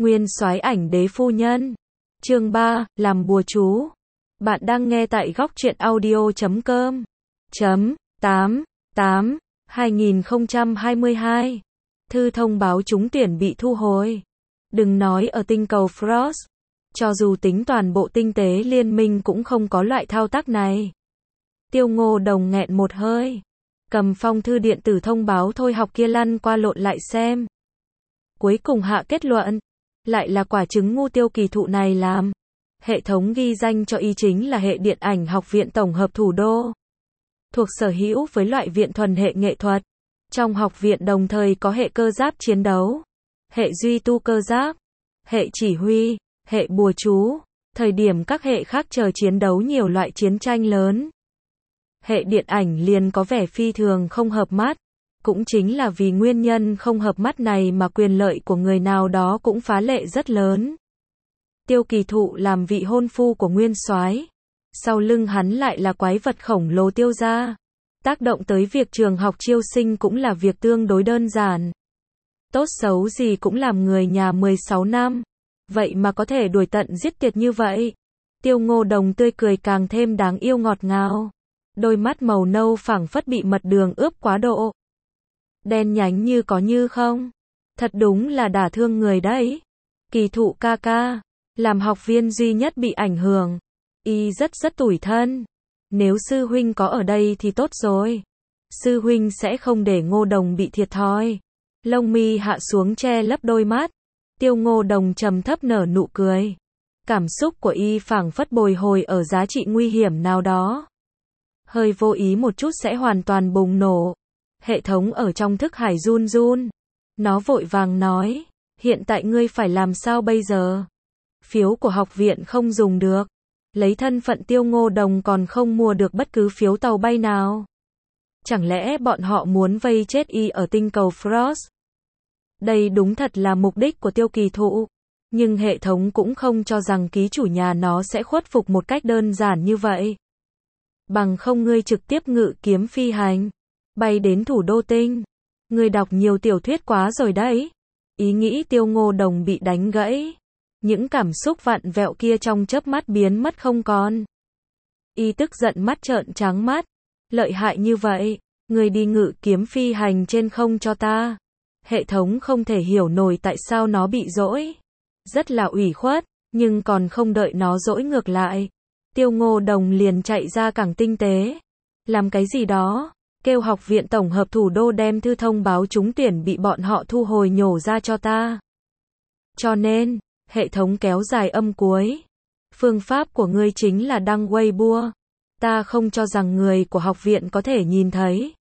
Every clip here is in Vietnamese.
Nguyên soái ảnh đế phu nhân. Chương 3, làm bùa chú. Bạn đang nghe tại góc truyện audio.com. 8/8/2022. Thư thông báo trúng tuyển bị thu hồi. Đừng nói ở tinh cầu Frost. Cho dù tính toàn bộ tinh tế liên minh cũng không có loại thao tác này. Tiêu Ngô Đồng nghẹn một hơi. Cầm phong thư điện tử thông báo thôi học kia lăn qua lộn lại xem. Cuối cùng hạ kết luận. Lại là quả trứng ngu Tiêu Kỳ Thụ này làm. Hệ thống ghi danh cho y chính là hệ điện ảnh học viện tổng hợp thủ đô. Thuộc sở hữu với loại viện thuần hệ nghệ thuật. Trong học viện đồng thời có hệ cơ giáp chiến đấu, hệ duy tu cơ giáp, hệ chỉ huy, hệ bùa chú, thời điểm các hệ khác chờ chiến đấu nhiều loại chiến tranh lớn. Hệ điện ảnh liền có vẻ phi thường không hợp mắt. Cũng chính là vì nguyên nhân không hợp mắt này mà quyền lợi của người nào đó cũng phá lệ rất lớn. Tiêu Kỳ Thụ làm vị hôn phu của nguyên soái, sau lưng hắn lại là quái vật khổng lồ Tiêu gia. Tác động tới việc trường học chiêu sinh cũng là việc tương đối đơn giản. Tốt xấu gì cũng làm người nhà 16 năm. Vậy mà có thể đuổi tận giết tuyệt như vậy. Tiêu Ngô Đồng tươi cười càng thêm đáng yêu ngọt ngào. Đôi mắt màu nâu phảng phất bị mật đường ướp quá độ. Đen nhánh như có như không. Thật đúng là đả thương người đấy. Kỳ Thụ ca ca, làm học viên duy nhất bị ảnh hưởng. Y rất tủi thân. Nếu sư huynh có ở đây thì tốt rồi. Sư huynh sẽ không để Ngô Đồng bị thiệt thòi. Lông mi hạ xuống che lấp đôi mắt. Tiêu Ngô Đồng trầm thấp nở nụ cười. Cảm xúc của y phảng phất bồi hồi ở giá trị nguy hiểm nào đó. Hơi vô ý một chút sẽ hoàn toàn bùng nổ. Hệ thống ở trong thức hải run run. Nó vội vàng nói, hiện tại ngươi phải làm sao bây giờ? Phiếu của học viện không dùng được. Lấy thân phận Tiêu Ngô Đồng còn không mua được bất cứ phiếu tàu bay nào. Chẳng lẽ bọn họ muốn vây chết y ở tinh cầu Frost? Đây đúng thật là mục đích của Tiêu Kỳ Thụ. Nhưng hệ thống cũng không cho rằng ký chủ nhà nó sẽ khuất phục một cách đơn giản như vậy. Bằng không ngươi trực tiếp ngự kiếm phi hành, bay đến thủ đô tinh. Ngươi đọc nhiều tiểu thuyết quá rồi đấy. Ý nghĩ Tiêu Ngô Đồng bị đánh gãy. Những cảm xúc vặn vẹo kia trong chớp mắt biến mất không còn. Y tức giận mắt trợn trắng mắt. Lợi hại như vậy, ngươi đi ngự kiếm phi hành trên không cho ta. Hệ thống không thể hiểu nổi tại sao nó bị dỗi. Rất là ủy khuất, nhưng còn không đợi nó dỗi ngược lại. Tiêu Ngô Đồng liền chạy ra cảng tinh tế. Làm cái gì đó, kêu học viện tổng hợp thủ đô đem thư thông báo trúng tuyển bị bọn họ thu hồi nhổ ra cho ta. Cho nên, hệ thống kéo dài âm cuối. Phương pháp của ngươi chính là đăng Weibo. Ta không cho rằng người của học viện có thể nhìn thấy.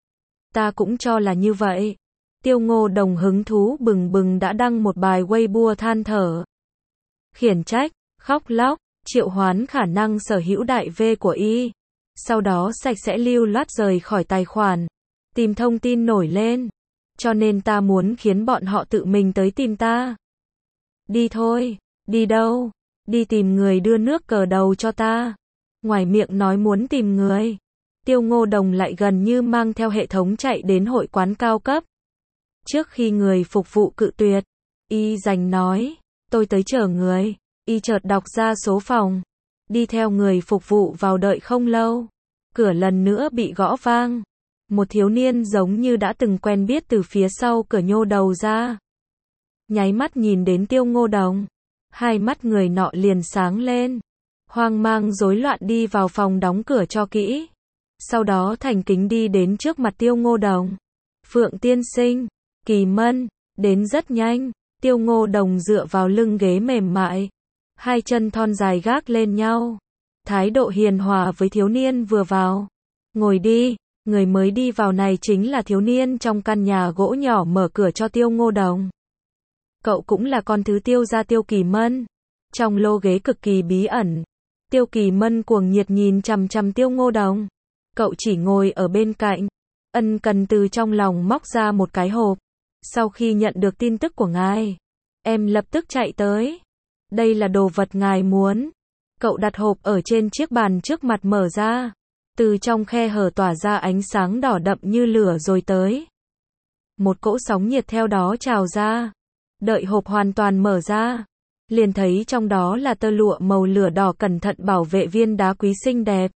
Ta cũng cho là như vậy. Tiêu Ngô Đồng hứng thú bừng bừng đã đăng một bài Weibo than thở. Khiển trách, khóc lóc, triệu hoán khả năng sở hữu đại V của y. Sau đó sạch sẽ lưu loát rời khỏi tài khoản. Tìm thông tin nổi lên. Cho nên ta muốn khiến bọn họ tự mình tới tìm ta. Đi thôi. Đi đâu? Đi tìm người đưa nước cờ đầu cho ta. Ngoài miệng nói muốn tìm người, Tiêu Ngô Đồng lại gần như mang theo hệ thống chạy đến hội quán cao cấp. Trước khi người phục vụ cự tuyệt, y giành nói, tôi tới chờ người. Y chợt đọc ra số phòng. Đi theo người phục vụ vào đợi không lâu. Cửa lần nữa bị gõ vang. Một thiếu niên giống như đã từng quen biết từ phía sau cửa nhô đầu ra. Nháy mắt nhìn đến Tiêu Ngô Đồng. Hai mắt người nọ liền sáng lên. Hoang mang rối loạn đi vào phòng đóng cửa cho kỹ. Sau đó thành kính đi đến trước mặt Tiêu Ngô Đồng. Phượng tiên sinh, Kỳ Mân, đến rất nhanh. Tiêu Ngô Đồng dựa vào lưng ghế mềm mại. Hai chân thon dài gác lên nhau. Thái độ hiền hòa với thiếu niên vừa vào. Ngồi đi, người mới đi vào này chính là thiếu niên trong căn nhà gỗ nhỏ mở cửa cho Tiêu Ngô Đồng. Cậu cũng là con thứ Tiêu gia Tiêu Kỳ Mân. Trong lô ghế cực kỳ bí ẩn. Tiêu Kỳ Mân cuồng nhiệt nhìn chằm chằm Tiêu Ngô Đồng. Cậu chỉ ngồi ở bên cạnh. Ân cần từ trong lòng móc ra một cái hộp. Sau khi nhận được tin tức của ngài, em lập tức chạy tới. Đây là đồ vật ngài muốn. Cậu đặt hộp ở trên chiếc bàn trước mặt mở ra. Từ trong khe hở tỏa ra ánh sáng đỏ đậm như lửa rồi tới. Một cỗ sóng nhiệt theo đó trào ra. Đợi hộp hoàn toàn mở ra, liền thấy trong đó là tơ lụa màu lửa đỏ cẩn thận bảo vệ viên đá quý xinh đẹp.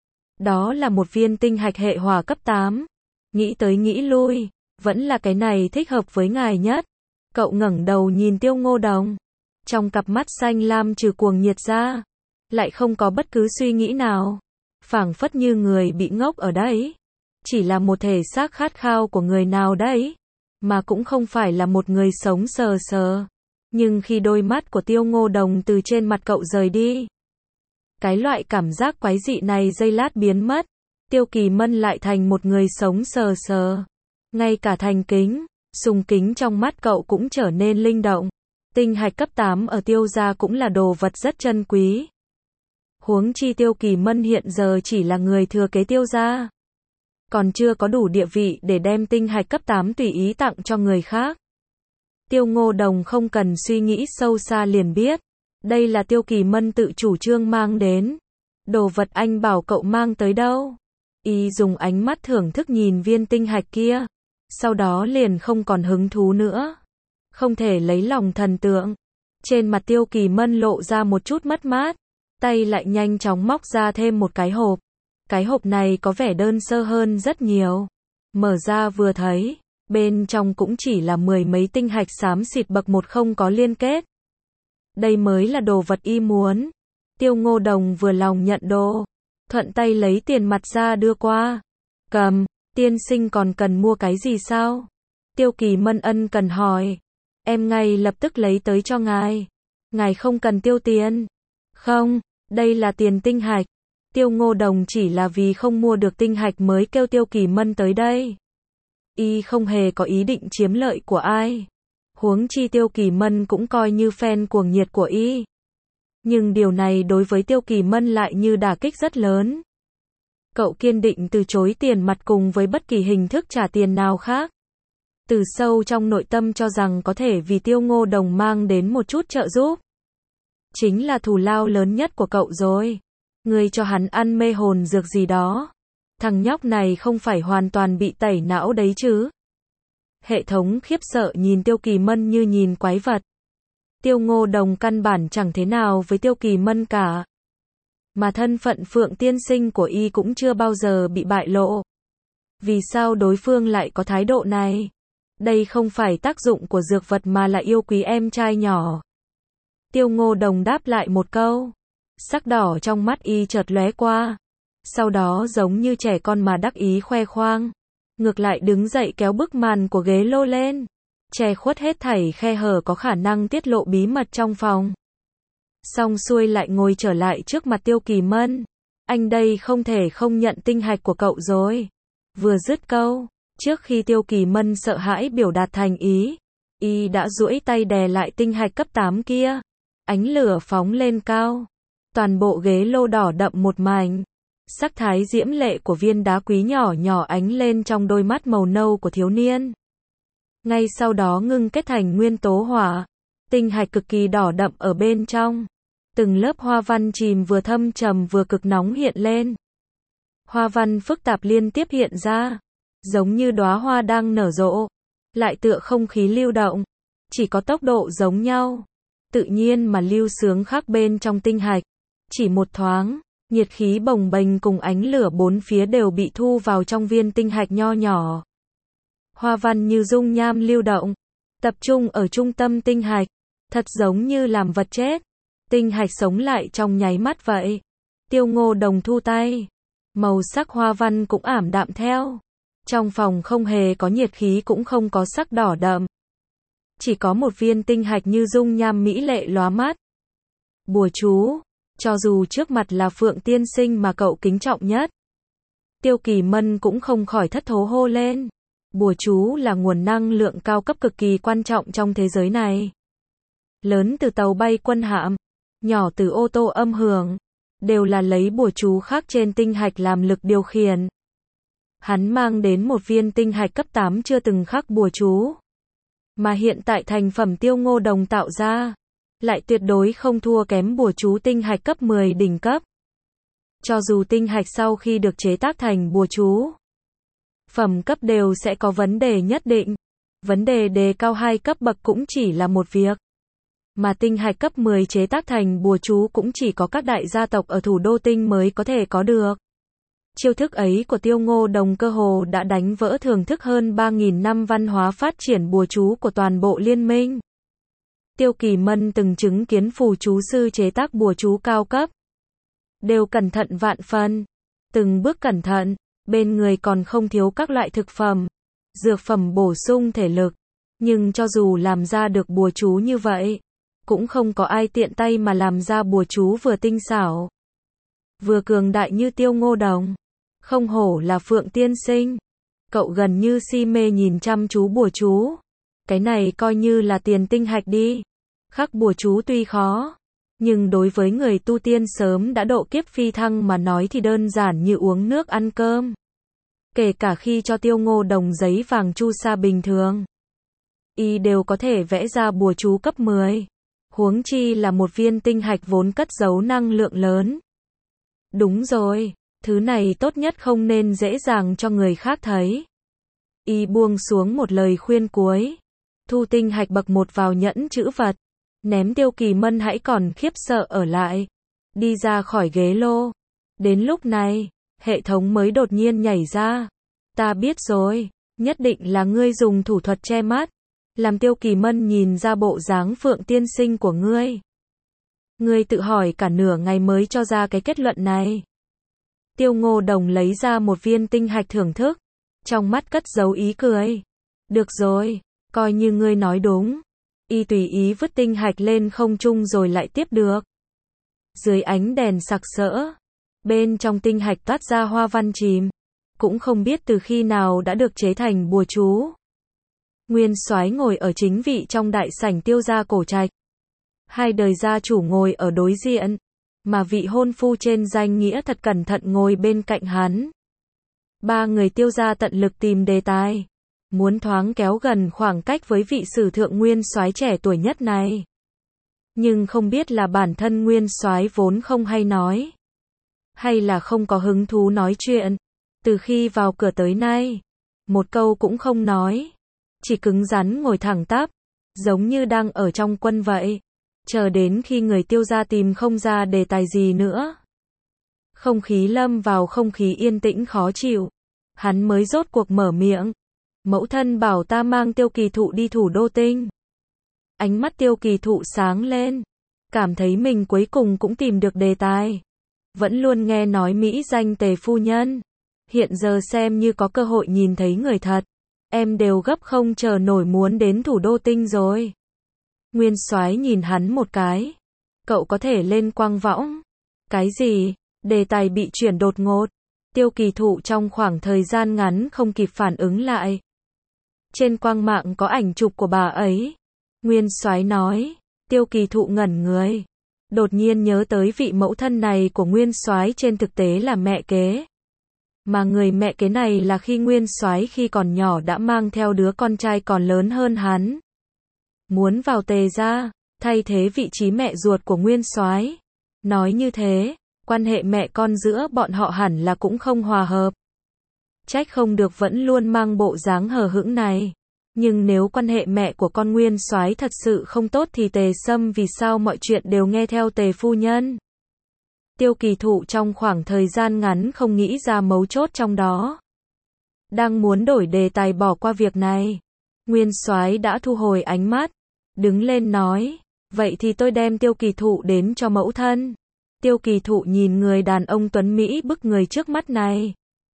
Đó là một viên tinh hạch hệ hỏa cấp 8. Nghĩ tới nghĩ lui, vẫn là cái này thích hợp với ngài nhất. Cậu ngẩng đầu nhìn Tiêu Ngô Đồng. Trong cặp mắt xanh lam trừ cuồng nhiệt ra, lại không có bất cứ suy nghĩ nào. Phảng phất như người bị ngốc ở đấy. Chỉ là một thể xác khát khao của người nào đấy. Mà cũng không phải là một người sống sờ sờ. Nhưng khi đôi mắt của Tiêu Ngô Đồng từ trên mặt cậu rời đi, cái loại cảm giác quái dị này giây lát biến mất. Tiêu Kỳ Mân lại thành một người sống sờ sờ. Ngay cả thành kính, sùng kính trong mắt cậu cũng trở nên linh động. Tinh hạch cấp 8 ở Tiêu gia cũng là đồ vật rất chân quý. Huống chi Tiêu Kỳ Mân hiện giờ chỉ là người thừa kế Tiêu gia, còn chưa có đủ địa vị để đem tinh hạch cấp 8 tùy ý tặng cho người khác. Tiêu Ngô Đồng không cần suy nghĩ sâu xa liền biết, đây là Tiêu Kỳ Mân tự chủ trương mang đến. Đồ vật anh bảo cậu mang tới đâu? Y dùng ánh mắt thưởng thức nhìn viên tinh hạch kia, sau đó liền không còn hứng thú nữa. Không thể lấy lòng thần tượng. Trên mặt Tiêu Kỳ Mân lộ ra một chút mất mát, tay lại nhanh chóng móc ra thêm một cái hộp. Cái hộp này có vẻ đơn sơ hơn rất nhiều. Mở ra vừa thấy, bên trong cũng chỉ là 10 mấy tinh hạch xám xịt bậc 1 không có liên kết. Đây mới là đồ vật y muốn. Tiêu Ngô Đồng vừa lòng nhận đồ, thuận tay lấy tiền mặt ra đưa qua. Cầm, tiên sinh còn cần mua cái gì sao? Tiêu Kỳ Mân ân cần hỏi. Em ngay lập tức lấy tới cho ngài. Ngài không cần tiêu tiền. Không, đây là tiền tinh hạch. Tiêu Ngô Đồng chỉ là vì không mua được tinh hạch mới kêu Tiêu Kỳ Mân tới đây. Y không hề có ý định chiếm lợi của ai. Huống chi Tiêu Kỳ Mân cũng coi như fan cuồng nhiệt của Y. Nhưng điều này đối với Tiêu Kỳ Mân lại như đả kích rất lớn. Cậu kiên định từ chối tiền mặt cùng với bất kỳ hình thức trả tiền nào khác. Từ sâu trong nội tâm cho rằng có thể vì Tiêu Ngô Đồng mang đến một chút trợ giúp. Chính là thù lao lớn nhất của cậu rồi. Ngươi cho hắn ăn mê hồn dược gì đó. Thằng nhóc này không phải hoàn toàn bị tẩy não đấy chứ. Hệ thống khiếp sợ nhìn Tiêu Kỳ Mân như nhìn quái vật. Tiêu Ngô Đồng căn bản chẳng thế nào với Tiêu Kỳ Mân cả. Mà thân phận Phượng tiên sinh của Y cũng chưa bao giờ bị bại lộ. Vì sao đối phương lại có thái độ này? Đây không phải tác dụng của dược vật mà là yêu quý em trai nhỏ. Tiêu Ngô Đồng đáp lại một câu. Sắc đỏ trong mắt Y chợt lóe qua. Sau đó giống như trẻ con mà đắc ý khoe khoang. Ngược lại đứng dậy kéo bức màn của ghế lô lên. Che khuất hết thảy khe hở có khả năng tiết lộ bí mật trong phòng. Xong xuôi lại ngồi trở lại trước mặt Tiêu Kỳ Mân. Anh đây không thể không nhận tinh hạch của cậu rồi. Vừa dứt câu, trước khi Tiêu Kỳ Mân sợ hãi biểu đạt thành ý, Y đã duỗi tay đè lại tinh hạch cấp 8 kia. Ánh lửa phóng lên cao. Toàn bộ ghế lô đỏ đậm một mảnh. Sắc thái diễm lệ của viên đá quý nhỏ nhỏ ánh lên trong đôi mắt màu nâu của thiếu niên. Ngay sau đó ngưng kết thành nguyên tố hỏa. Tinh hạch cực kỳ đỏ đậm ở bên trong. Từng lớp hoa văn chìm vừa thâm trầm vừa cực nóng hiện lên. Hoa văn phức tạp liên tiếp hiện ra. Giống như đóa hoa đang nở rộ. Lại tựa không khí lưu động. Chỉ có tốc độ giống nhau. Tự nhiên mà lưu sướng khác bên trong tinh hạch. Chỉ một thoáng, nhiệt khí bồng bềnh cùng ánh lửa bốn phía đều bị thu vào trong viên tinh hạch nho nhỏ. Hoa văn như dung nham lưu động, tập trung ở trung tâm tinh hạch, thật giống như làm vật chết. Tinh hạch sống lại trong nháy mắt vậy. Tiêu Ngô Đồng thu tay, màu sắc hoa văn cũng ảm đạm theo. Trong phòng không hề có nhiệt khí cũng không có sắc đỏ đậm. Chỉ có một viên tinh hạch như dung nham mỹ lệ lóa mắt. Bùa chú, cho dù trước mặt là Phượng tiên sinh mà cậu kính trọng nhất. Tiêu Kỳ Mân cũng không khỏi thất thố hô lên. Bùa chú là nguồn năng lượng cao cấp cực kỳ quan trọng trong thế giới này. Lớn từ tàu bay quân hạm, nhỏ từ ô tô âm hưởng, đều là lấy bùa chú khác trên tinh hạch làm lực điều khiển. Hắn mang đến một viên tinh hạch cấp 8 chưa từng khắc bùa chú. Mà hiện tại thành phẩm Tiêu Ngô Đồng tạo ra, lại tuyệt đối không thua kém bùa chú tinh hạch cấp 10 đỉnh cấp. Cho dù tinh hạch sau khi được chế tác thành bùa chú, phẩm cấp đều sẽ có vấn đề nhất định. Vấn đề đề cao 2 cấp bậc cũng chỉ là một việc. Mà tinh hạch cấp 10 chế tác thành bùa chú cũng chỉ có các đại gia tộc ở thủ đô tinh mới có thể có được. Chiêu thức ấy của Tiêu Ngô Đồng cơ hồ đã đánh vỡ thưởng thức hơn 3.000 năm văn hóa phát triển bùa chú của toàn bộ liên minh. Tiêu Kỳ Mân từng chứng kiến phù chú sư chế tác bùa chú cao cấp. Đều cẩn thận vạn phần. Từng bước cẩn thận, bên người còn không thiếu các loại thực phẩm, dược phẩm bổ sung thể lực. Nhưng cho dù làm ra được bùa chú như vậy, cũng không có ai tiện tay mà làm ra bùa chú vừa tinh xảo, vừa cường đại như Tiêu Ngô Đồng. Không hổ là Phượng tiên sinh. Cậu gần như si mê nhìn chăm chú bùa chú. Cái này coi như là tiền tinh hạch đi. Khắc bùa chú tuy khó, nhưng đối với người tu tiên sớm đã độ kiếp phi thăng mà nói thì đơn giản như uống nước ăn cơm. Kể cả khi cho Tiêu Ngô Đồng giấy vàng chu sa bình thường, y đều có thể vẽ ra bùa chú cấp 10. Huống chi là một viên tinh hạch vốn cất giấu năng lượng lớn. Đúng rồi, thứ này tốt nhất không nên dễ dàng cho người khác thấy. Y buông xuống một lời khuyên cuối. Thu tinh hạch bậc 1 vào nhẫn trữ vật. Ném Tiêu Kỳ Mân hãy còn khiếp sợ ở lại. Đi ra khỏi ghế lô. Đến lúc này, hệ thống mới đột nhiên nhảy ra. Ta biết rồi, nhất định là ngươi dùng thủ thuật che mắt. Làm Tiêu Kỳ Mân nhìn ra bộ dáng Phượng tiên sinh của ngươi. Ngươi tự hỏi cả nửa ngày mới cho ra cái kết luận này. Tiêu Ngô Đồng lấy ra một viên tinh hạch thưởng thức. Trong mắt cất giấu ý cười. Được rồi, coi như ngươi nói đúng. Y tùy ý vứt tinh hạch lên không trung rồi lại tiếp được. Dưới ánh đèn sặc sỡ, bên trong tinh hạch toát ra hoa văn chìm. Cũng không biết từ khi nào đã được chế thành bùa chú. Nguyên Soái ngồi ở chính vị trong đại sảnh Tiêu gia cổ trạch. 2 đời gia chủ ngồi ở đối diện, mà vị hôn phu trên danh nghĩa thật cẩn thận ngồi bên cạnh hắn. 3 người Tiêu gia tận lực tìm đề tài, muốn thoáng kéo gần khoảng cách với vị sử thượng Nguyên Soái trẻ tuổi nhất này. Nhưng không biết là bản thân Nguyên Soái vốn không hay nói, hay là không có hứng thú nói chuyện. Từ khi vào cửa tới nay, một câu cũng không nói, chỉ cứng rắn ngồi thẳng tắp, giống như đang ở trong quân vậy, chờ đến khi người Tiêu gia tìm không ra đề tài gì nữa. Không khí lâm vào không khí yên tĩnh khó chịu, hắn mới rốt cuộc mở miệng. Mẫu thân bảo ta mang Tiêu Kỳ Thụ đi thủ đô tinh. Ánh mắt Tiêu Kỳ Thụ sáng lên, cảm thấy mình cuối cùng cũng tìm được đề tài. Vẫn luôn nghe nói mỹ danh Tề phu nhân, hiện giờ xem như có cơ hội nhìn thấy người thật. Em đều gấp không chờ nổi muốn đến thủ đô tinh rồi. Nguyên Soái nhìn hắn một cái. Cậu có thể lên quang võng. Cái gì? Đề tài bị chuyển đột ngột. Tiêu Kỳ Thụ trong khoảng thời gian ngắn không kịp phản ứng lại. Trên quang mạng có ảnh chụp của bà ấy. Nguyên Soái nói. Tiêu Kỳ Thụ ngẩn người. Đột nhiên nhớ tới vị mẫu thân này của Nguyên Soái trên thực tế là mẹ kế. Mà người mẹ kế này là khi Nguyên Soái khi còn nhỏ đã mang theo đứa con trai còn lớn hơn hắn. Muốn vào Tề gia, thay thế vị trí mẹ ruột của Nguyên Soái. Nói như thế, quan hệ mẹ con giữa bọn họ hẳn là cũng không hòa hợp. Trách không được vẫn luôn mang bộ dáng hờ hững này. Nhưng nếu quan hệ mẹ của con Nguyên Soái thật sự không tốt thì Tề Sâm vì sao mọi chuyện đều nghe theo Tề phu nhân? Tiêu Kỳ Thụ trong khoảng thời gian ngắn không nghĩ ra mấu chốt trong đó. Đang muốn đổi đề tài bỏ qua việc này. Nguyên Soái đã thu hồi ánh mắt, đứng lên nói, vậy thì tôi đem Tiêu Kỳ Thụ đến cho mẫu thân. Tiêu Kỳ Thụ nhìn người đàn ông tuấn Mỹ bức người trước mắt này.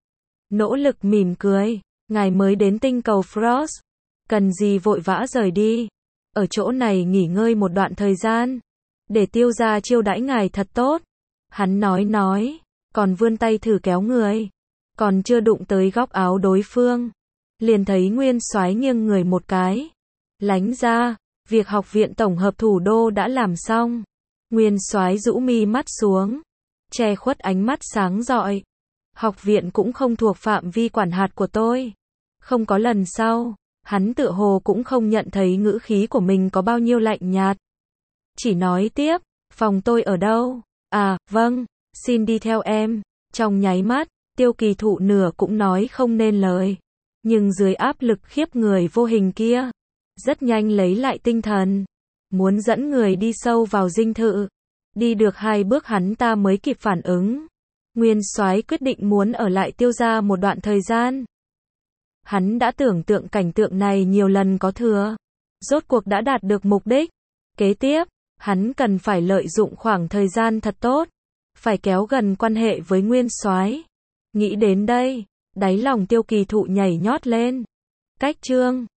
Nỗ lực mỉm cười, ngài mới đến tinh cầu Frost. Cần gì vội vã rời đi. Ở chỗ này nghỉ ngơi một đoạn thời gian. Để Tiêu gia chiêu đãi ngài thật tốt. Hắn nói, còn vươn tay thử kéo người. Còn chưa đụng tới góc áo đối phương. Liền thấy Nguyên Soái nghiêng người một cái. Lánh ra, việc học viện tổng hợp thủ đô đã làm xong. Nguyên Soái rũ mi mắt xuống. Che khuất ánh mắt sáng rọi. Học viện cũng không thuộc phạm vi quản hạt của tôi. Không có lần sau. Hắn tựa hồ cũng không nhận thấy ngữ khí của mình có bao nhiêu lạnh nhạt. Chỉ nói tiếp, phòng tôi ở đâu? À, vâng, xin đi theo em. Trong nháy mắt, Tiêu Kỳ Thụ nửa cũng nói không nên lời. Nhưng dưới áp lực khiếp người vô hình kia, rất nhanh lấy lại tinh thần, muốn dẫn người đi sâu vào dinh thự. Đi được 2 bước hắn ta mới kịp phản ứng. Nguyên soái quyết định muốn ở lại Tiêu gia một đoạn thời gian. Hắn đã tưởng tượng cảnh tượng này nhiều lần có thừa. Rốt cuộc đã đạt được mục đích. Kế tiếp, hắn cần phải lợi dụng khoảng thời gian thật tốt, phải kéo gần quan hệ với Nguyên soái. Nghĩ đến đây, đáy lòng Tiêu Kỳ Thụ nhảy nhót lên. Cách chương